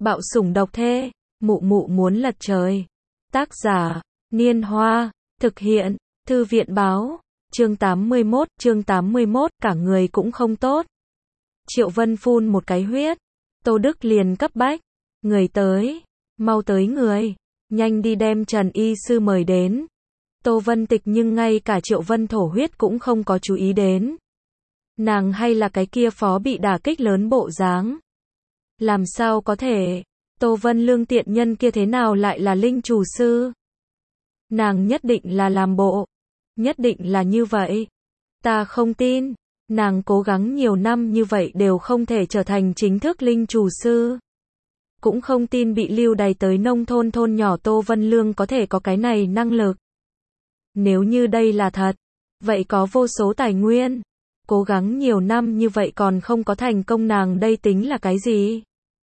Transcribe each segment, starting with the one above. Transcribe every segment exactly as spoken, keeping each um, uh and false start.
Bạo sủng độc thê, mụ mụ muốn lật trời. Tác giả, Niên Hoa, thực hiện, Thư viện báo, chương tám mươi mốt, chương tám mươi mốt, cả người cũng không tốt. Triệu Vân phun một cái huyết, Tô Đức liền cấp bách, người tới, mau tới người, nhanh đi đem Trần y sư mời đến. Tô Vân Tịch nhưng ngay cả Triệu Vân thổ huyết cũng không có chú ý đến. Nàng hay là cái kia phó bị đả kích lớn bộ dáng. Làm sao có thể, Tô Vân Lương tiện nhân kia thế nào lại là linh chủ sư? Nàng nhất định là làm bộ, nhất định là như vậy. Ta không tin, nàng cố gắng nhiều năm như vậy đều không thể trở thành chính thức linh chủ sư. Cũng không tin bị lưu đày tới nông thôn thôn nhỏ Tô Vân Lương có thể có cái này năng lực. Nếu như đây là thật, vậy có vô số tài nguyên. Cố gắng nhiều năm như vậy còn không có thành công, nàng đây tính là cái gì?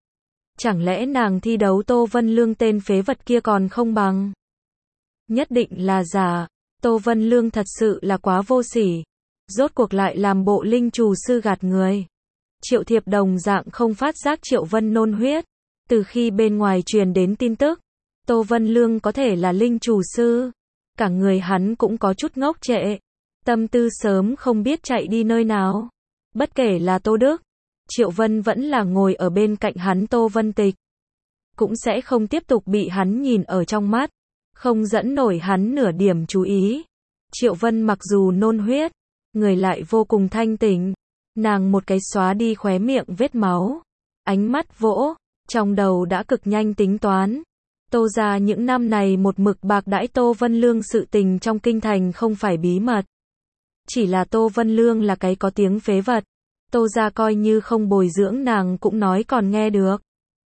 Chẳng lẽ nàng thi đấu Tô Vân Lương tên phế vật kia còn không bằng? Nhất định là giả. Tô Vân Lương thật sự là quá vô sỉ. Rốt cuộc lại làm bộ linh chủ sư gạt người. Triệu Thiệp đồng dạng không phát giác Triệu Vân nôn huyết. Từ khi bên ngoài truyền đến tin tức, Tô Vân Lương có thể là linh chủ sư. Cả người hắn cũng có chút ngốc trệ. Tâm tư sớm không biết chạy đi nơi nào. Bất kể là Tô Đức, Triệu Vân vẫn là ngồi ở bên cạnh hắn Tô Vân Tịch. Cũng sẽ không tiếp tục bị hắn nhìn ở trong mắt. Không dẫn nổi hắn nửa điểm chú ý. Triệu Vân mặc dù nôn huyết, người lại vô cùng thanh tỉnh. Nàng một cái xóa đi khóe miệng vết máu. Ánh mắt vỗ, trong đầu đã cực nhanh tính toán. Tô gia những năm này một mực bạc đãi Tô Vân Lương sự tình trong kinh thành không phải bí mật. Chỉ là Tô Vân Lương là cái có tiếng phế vật. Tô gia coi như không bồi dưỡng nàng cũng nói còn nghe được.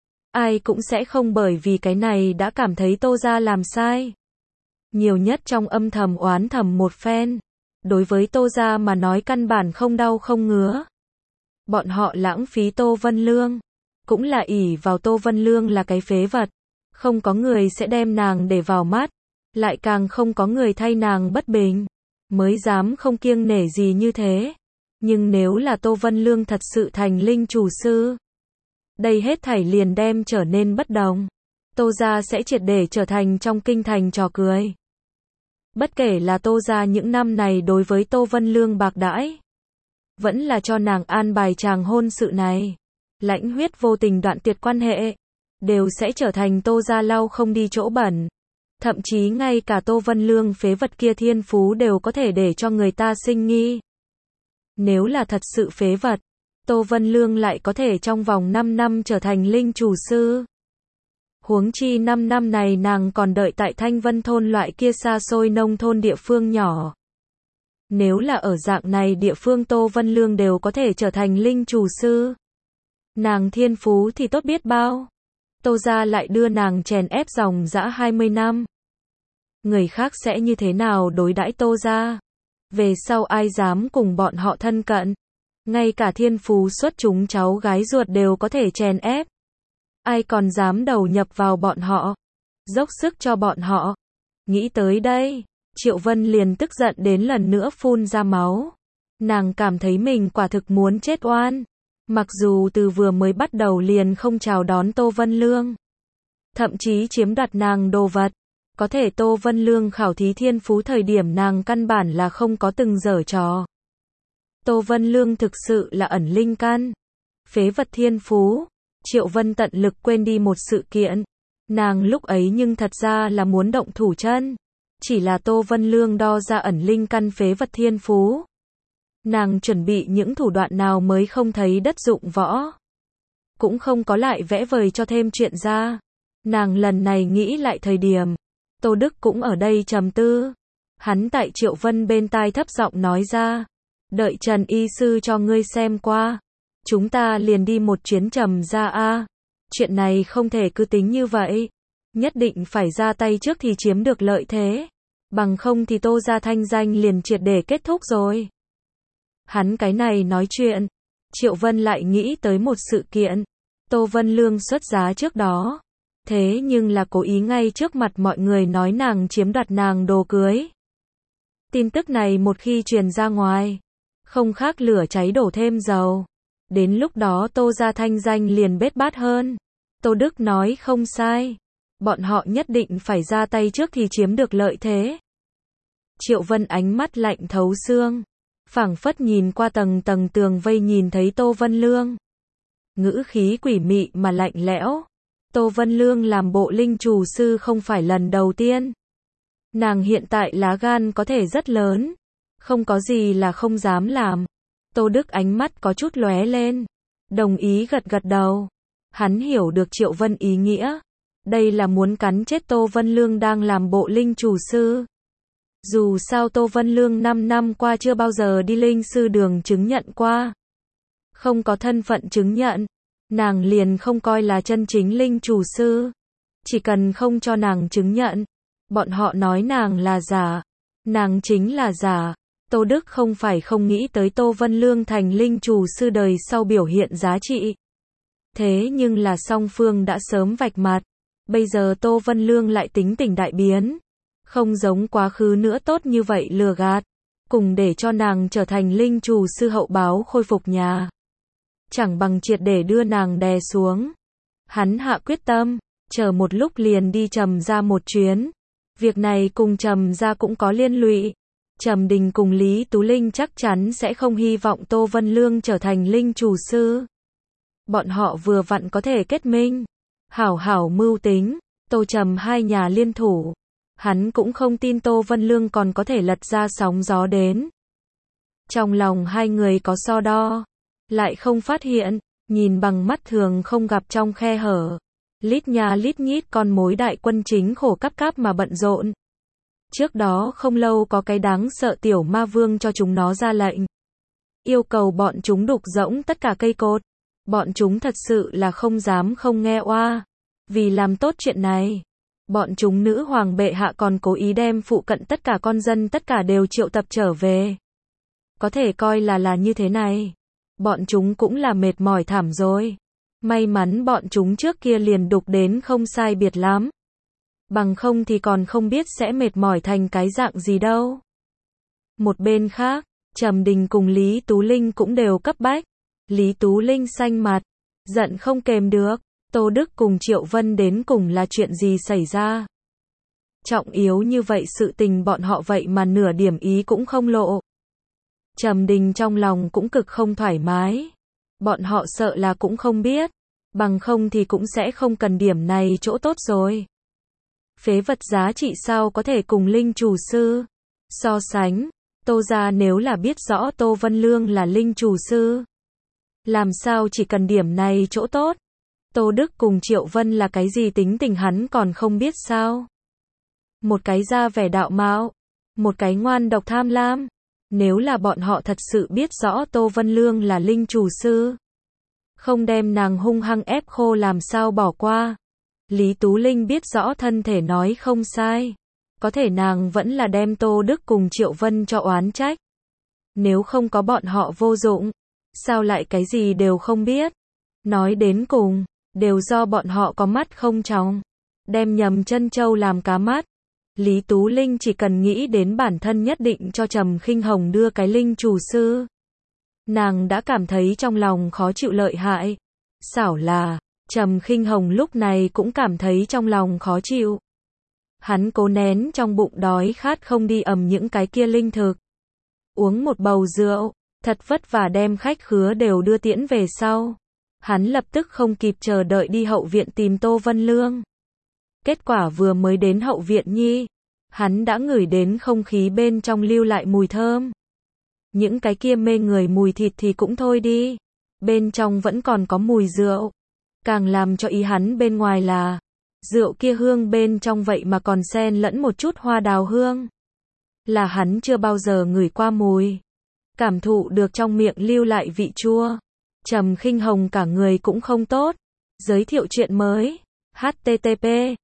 Ai cũng sẽ không bởi vì cái này đã cảm thấy Tô gia làm sai. Nhiều nhất trong âm thầm oán thầm một phen. Đối với Tô gia mà nói căn bản không đau không ngứa. Bọn họ lãng phí Tô Vân Lương. Cũng là ỷ vào Tô Vân Lương là cái phế vật. Không có người sẽ đem nàng để vào mắt. Lại càng không có người thay nàng bất bình. Mới dám không kiêng nể gì như thế. Nhưng nếu là Tô Vân Lương thật sự thành linh chủ sư, đây hết thảy liền đem trở nên bất đồng. Tô gia sẽ triệt để trở thành trong kinh thành trò cười. Bất kể là Tô gia những năm này đối với Tô Vân Lương bạc đãi, vẫn là cho nàng an bài chàng hôn sự này, lãnh huyết vô tình đoạn tuyệt quan hệ, đều sẽ trở thành Tô gia lau không đi chỗ bẩn. Thậm chí ngay cả Tô Vân Lương phế vật kia thiên phú đều có thể để cho người ta sinh nghi. Nếu là thật sự phế vật, Tô Vân Lương lại có thể trong vòng năm năm trở thành linh chủ sư. Huống chi năm năm này nàng còn đợi tại Thanh Vân thôn loại kia xa xôi nông thôn địa phương nhỏ. Nếu là ở dạng này địa phương Tô Vân Lương đều có thể trở thành linh chủ sư. Nàng thiên phú thì tốt biết bao. Tô gia lại đưa nàng chèn ép dòng dã hai mươi năm. Người khác sẽ như thế nào đối đãi Tô gia? Về sau ai dám cùng bọn họ thân cận? Ngay cả thiên phú xuất chúng cháu gái ruột đều có thể chèn ép. Ai còn dám đầu nhập vào bọn họ? Dốc sức cho bọn họ. Nghĩ tới đây, Triệu Vân liền tức giận đến lần nữa phun ra máu. Nàng cảm thấy mình quả thực muốn chết oan. Mặc dù từ vừa mới bắt đầu liền không chào đón Tô Vân Lương. Thậm chí chiếm đoạt nàng đồ vật. Có thể Tô Vân Lương khảo thí thiên phú thời điểm nàng căn bản là không có từng giở trò. Tô Vân Lương thực sự là ẩn linh căn. Phế vật thiên phú. Triệu Vân tận lực quên đi một sự kiện. Nàng lúc ấy nhưng thật ra là muốn động thủ chân. Chỉ là Tô Vân Lương đo ra ẩn linh căn phế vật thiên phú. Nàng chuẩn bị những thủ đoạn nào mới không thấy đất dụng võ. Cũng không có lại vẽ vời cho thêm chuyện ra. Nàng lần này nghĩ lại thời điểm. Tô Đức cũng ở đây trầm tư. Hắn tại Triệu Vân bên tai thấp giọng nói ra. Đợi Trần y sư cho ngươi xem qua. Chúng ta liền đi một chuyến Trầm gia a. Chuyện này không thể cứ tính như vậy. Nhất định phải ra tay trước thì chiếm được lợi thế. Bằng không thì Tô gia thanh danh liền triệt để kết thúc rồi. Hắn cái này nói chuyện. Triệu Vân lại nghĩ tới một sự kiện. Tô Vân Lương xuất giá trước đó. Thế nhưng là cố ý ngay trước mặt mọi người nói nàng chiếm đoạt nàng đồ cưới. Tin tức này một khi truyền ra ngoài, không khác lửa cháy đổ thêm dầu. Đến lúc đó Tô gia thanh danh liền bết bát hơn. Tô Đức nói không sai. Bọn họ nhất định phải ra tay trước thì chiếm được lợi thế. Triệu Vân ánh mắt lạnh thấu xương, phảng phất nhìn qua tầng tầng tường vây nhìn thấy Tô Vân Lương. Ngữ khí quỷ mị mà lạnh lẽo. Tô Vân Lương làm bộ linh chủ sư không phải lần đầu tiên. Nàng hiện tại lá gan có thể rất lớn, không có gì là không dám làm. Tô Đức ánh mắt có chút lóe lên, đồng ý gật gật đầu. Hắn hiểu được Triệu Vân ý nghĩa. Đây là muốn cắn chết Tô Vân Lương đang làm bộ linh chủ sư. Dù sao Tô Vân Lương năm năm qua chưa bao giờ đi linh sư đường chứng nhận qua. Không có thân phận chứng nhận, nàng liền không coi là chân chính linh chủ sư. Chỉ cần không cho nàng chứng nhận, bọn họ nói nàng là giả. Nàng chính là giả. Tô Đức không phải không nghĩ tới Tô Vân Lương thành linh chủ sư đời sau biểu hiện giá trị. Thế nhưng là song phương đã sớm vạch mặt. Bây giờ Tô Vân Lương lại tính tình đại biến. Không giống quá khứ nữa tốt như vậy lừa gạt. Cùng để cho nàng trở thành linh chủ sư hậu báo khôi phục nhà. Chẳng bằng triệt để đưa nàng đè xuống. Hắn hạ quyết tâm, chờ một lúc liền đi Trầm ra một chuyến. Việc này cùng Trầm ra cũng có liên lụy. Trầm Đình cùng Lý Tú Linh chắc chắn sẽ không hy vọng Tô Vân Lương trở thành linh chủ sư. Bọn họ vừa vặn có thể kết minh. Hảo hảo mưu tính, Tô Trầm hai nhà liên thủ. Hắn cũng không tin Tô Vân Lương còn có thể lật ra sóng gió đến. Trong lòng hai người có so đo, lại không phát hiện, nhìn bằng mắt thường không gặp trong khe hở. Lít nhà lít nhít con mối đại quân chính khổ cắp cáp mà bận rộn. Trước đó không lâu có cái đáng sợ tiểu ma vương cho chúng nó ra lệnh. Yêu cầu bọn chúng đục rỗng tất cả cây cột. Bọn chúng thật sự là không dám không nghe oa. Vì làm tốt chuyện này, bọn chúng nữ hoàng bệ hạ còn cố ý đem phụ cận tất cả con dân tất cả đều triệu tập trở về. Có thể coi là là như thế này. Bọn chúng cũng là mệt mỏi thảm rồi. May mắn bọn chúng trước kia liền đục đến không sai biệt lắm. Bằng không thì còn không biết sẽ mệt mỏi thành cái dạng gì đâu. Một bên khác, Trầm Đình cùng Lý Tú Linh cũng đều cấp bách. Lý Tú Linh xanh mặt, giận không kềm được. Tô Đức cùng Triệu Vân đến cùng là chuyện gì xảy ra? Trọng yếu như vậy sự tình bọn họ vậy mà nửa điểm ý cũng không lộ. Trầm Đình trong lòng cũng cực không thoải mái. Bọn họ sợ là cũng không biết. Bằng không thì cũng sẽ không cần điểm này chỗ tốt rồi. Phế vật giá trị sao có thể cùng linh chủ sư so sánh. Tô gia nếu là biết rõ Tô Vân Lương là linh chủ sư, làm sao chỉ cần điểm này chỗ tốt. Tô Đức cùng Triệu Vân là cái gì tính tình hắn còn không biết sao. Một cái ra vẻ đạo mạo, một cái ngoan độc tham lam. Nếu là bọn họ thật sự biết rõ Tô Vân Lương là linh chủ sư, không đem nàng hung hăng ép khô làm sao bỏ qua. Lý Tú Linh biết rõ thân thể nói không sai. Có thể nàng vẫn là đem Tô Đức cùng Triệu Vân cho oán trách. Nếu không có bọn họ vô dụng, sao lại cái gì đều không biết. Nói đến cùng, đều do bọn họ có mắt không tròng, đem nhầm chân châu làm cá mắt. Lý Tú Linh chỉ cần nghĩ đến bản thân nhất định cho Trầm Khinh Hồng đưa cái linh chủ sư. Nàng đã cảm thấy trong lòng khó chịu lợi hại. Xảo là, Trầm Khinh Hồng lúc này cũng cảm thấy trong lòng khó chịu. Hắn cố nén trong bụng đói khát không đi ầm những cái kia linh thực. Uống một bầu rượu, thật vất vả đem khách khứa đều đưa tiễn về sau. Hắn lập tức không kịp chờ đợi đi hậu viện tìm Tô Vân Lương. Kết quả vừa mới đến hậu viện nhi, hắn đã ngửi đến không khí bên trong lưu lại mùi thơm. Những cái kia mê người mùi thịt thì cũng thôi đi, bên trong vẫn còn có mùi rượu. Càng làm cho ý hắn bên ngoài là, rượu kia hương bên trong vậy mà còn xen lẫn một chút hoa đào hương. Là hắn chưa bao giờ ngửi qua mùi. Cảm thụ được trong miệng lưu lại vị chua. Trầm Khinh Hồng cả người cũng không tốt. Giới thiệu chuyện mới. H T T P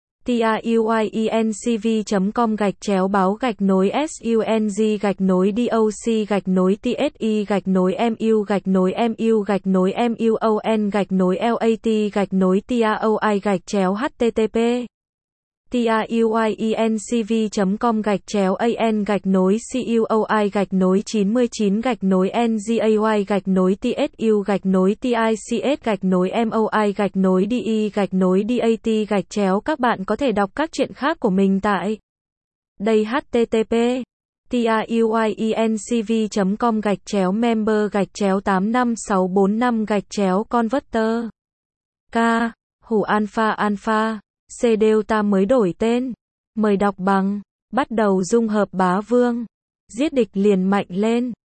truyencv chấm com gạch chéo báo gạch nối sung gạch nối doc gạch nối tsi gạch nối mu gạch nối mu gạch nối muon gạch nối lat gạch nối taoi gạch chéo http tiuyiencv.com gạch chéo an gạch nối cuoi gạch nối chín mươi chín gạch nối ngay gạch nối tsu gạch nối tics gạch nối moi gạch nối de gạch nối dat gạch chéo. Các bạn có thể đọc các chuyện khác của mình tại đây. http tiuyiencv.com gạch chéo member gạch chéo tám năm sáu bốn năm gạch chéo converter. K. Hủ alpha alpha. C. Delta mới đổi tên. Mời đọc bằng. Bắt đầu dung hợp bá vương. Giết địch liền mạnh lên.